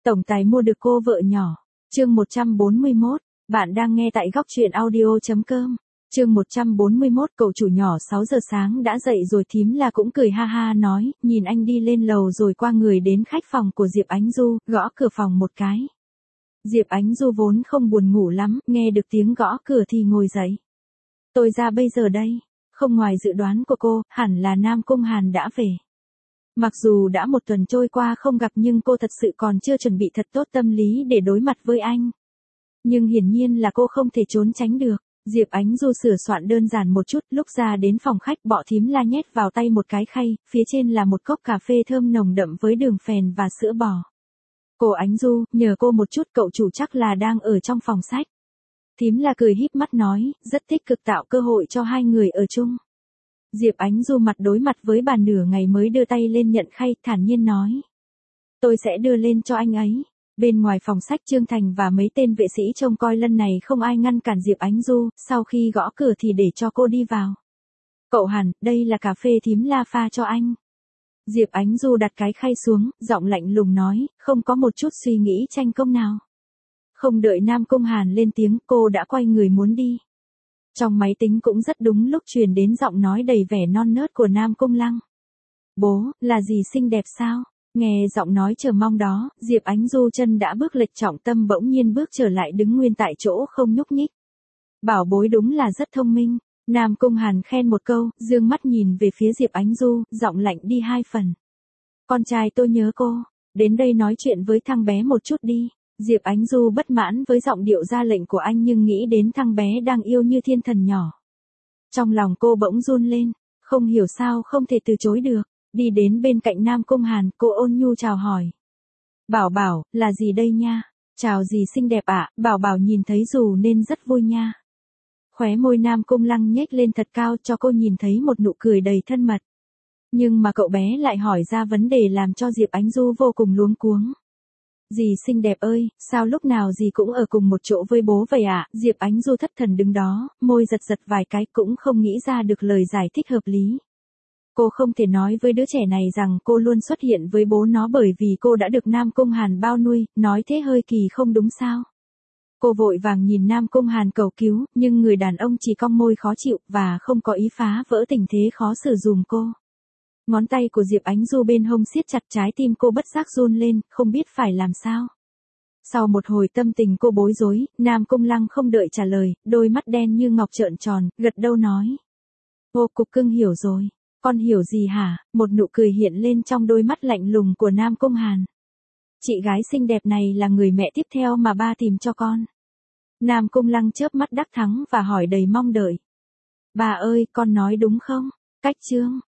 Tổng tài mua được cô vợ nhỏ. Chương 141, bạn đang nghe tại góc truyện audio.com. Chương 141, cậu chủ nhỏ 6 giờ sáng đã dậy rồi. Thím La cũng cười ha ha nói, nhìn anh đi lên lầu rồi qua người đến khách phòng của Diệp Ánh Du, gõ cửa phòng một cái. Diệp Ánh Du vốn không buồn ngủ lắm, nghe được tiếng gõ cửa thì ngồi dậy. Tôi ra bây giờ đây. Không ngoài dự đoán của cô, hẳn là Nam Cung Hàn đã về. Mặc dù đã một tuần trôi qua không gặp nhưng cô thật sự còn chưa chuẩn bị thật tốt tâm lý để đối mặt với anh. Nhưng hiển nhiên là cô không thể trốn tránh được. Diệp Ánh Du sửa soạn đơn giản một chút, lúc ra đến phòng khách bọ thím La nhét vào tay một cái khay, phía trên là một cốc cà phê thơm nồng đậm với đường phèn và sữa bò. Cô Ánh Du, nhờ cô một chút, cậu chủ chắc là đang ở trong phòng sách. Thím La cười híp mắt nói, rất tích cực tạo cơ hội cho hai người ở chung. Diệp Ánh Du mặt đối mặt với bà nửa ngày mới đưa tay lên nhận khay, thản nhiên nói. Tôi sẽ đưa lên cho anh ấy. Bên ngoài phòng sách Trương Thành và mấy tên vệ sĩ trông coi lần này không ai ngăn cản Diệp Ánh Du, sau khi gõ cửa thì để cho cô đi vào. Cậu Hàn, đây là cà phê thím La pha cho anh. Diệp Ánh Du đặt cái khay xuống, giọng lạnh lùng nói, không có một chút suy nghĩ tranh công nào. Không đợi Nam Cung Hàn lên tiếng, cô đã quay người muốn đi. Trong máy tính cũng rất đúng lúc truyền đến giọng nói đầy vẻ non nớt của Nam Cung Lăng. Bố, là gì xinh đẹp sao? Nghe giọng nói chờ mong đó, Diệp Ánh Du chân đã bước lệch trọng tâm bỗng nhiên bước trở lại đứng nguyên tại chỗ không nhúc nhích. Bảo bối đúng là rất thông minh. Nam Cung Hàn khen một câu, dương mắt nhìn về phía Diệp Ánh Du, giọng lạnh đi 2 phần. Con trai tôi nhớ cô, đến đây nói chuyện với thằng bé một chút đi. Diệp Ánh Du bất mãn với giọng điệu ra lệnh của anh nhưng nghĩ đến thằng bé đang yêu như thiên thần nhỏ. Trong lòng cô bỗng run lên, không hiểu sao không thể từ chối được. Đi đến bên cạnh Nam Cung Hàn, cô ôn nhu chào hỏi. Bảo Bảo, là gì đây nha? Chào gì xinh đẹp ạ, Bảo Bảo nhìn thấy dù nên rất vui nha. Khóe môi Nam Cung Lăng nhếch lên thật cao cho cô nhìn thấy một nụ cười đầy thân mật. Nhưng mà cậu bé lại hỏi ra vấn đề làm cho Diệp Ánh Du vô cùng luống cuống. Dì xinh đẹp ơi, sao lúc nào dì cũng ở cùng một chỗ với bố vậy ạ? Diệp Ánh Du thất thần đứng đó, môi giật giật vài cái cũng không nghĩ ra được lời giải thích hợp lý. Cô không thể nói với đứa trẻ này rằng cô luôn xuất hiện với bố nó bởi vì cô đã được Nam Cung Hàn bao nuôi, nói thế hơi kỳ không đúng sao? Cô vội vàng nhìn Nam Cung Hàn cầu cứu, nhưng người đàn ông chỉ cong môi khó chịu và không có ý phá vỡ tình thế khó xử dùm cô. Ngón tay của Diệp Ánh Du bên hông siết chặt, trái tim cô bất giác run lên, không biết phải làm sao. Sau một hồi tâm tình cô bối rối, Nam Cung Lăng không đợi trả lời, đôi mắt đen như ngọc trợn tròn, gật đầu nói. Ô cục cưng hiểu rồi. Con hiểu gì hả? Một nụ cười hiện lên trong đôi mắt lạnh lùng của Nam Cung Hàn. Chị gái xinh đẹp này là người mẹ tiếp theo mà ba tìm cho con. Nam Cung Lăng chớp mắt đắc thắng và hỏi đầy mong đợi. Bà ơi, con nói đúng không? Cách chương.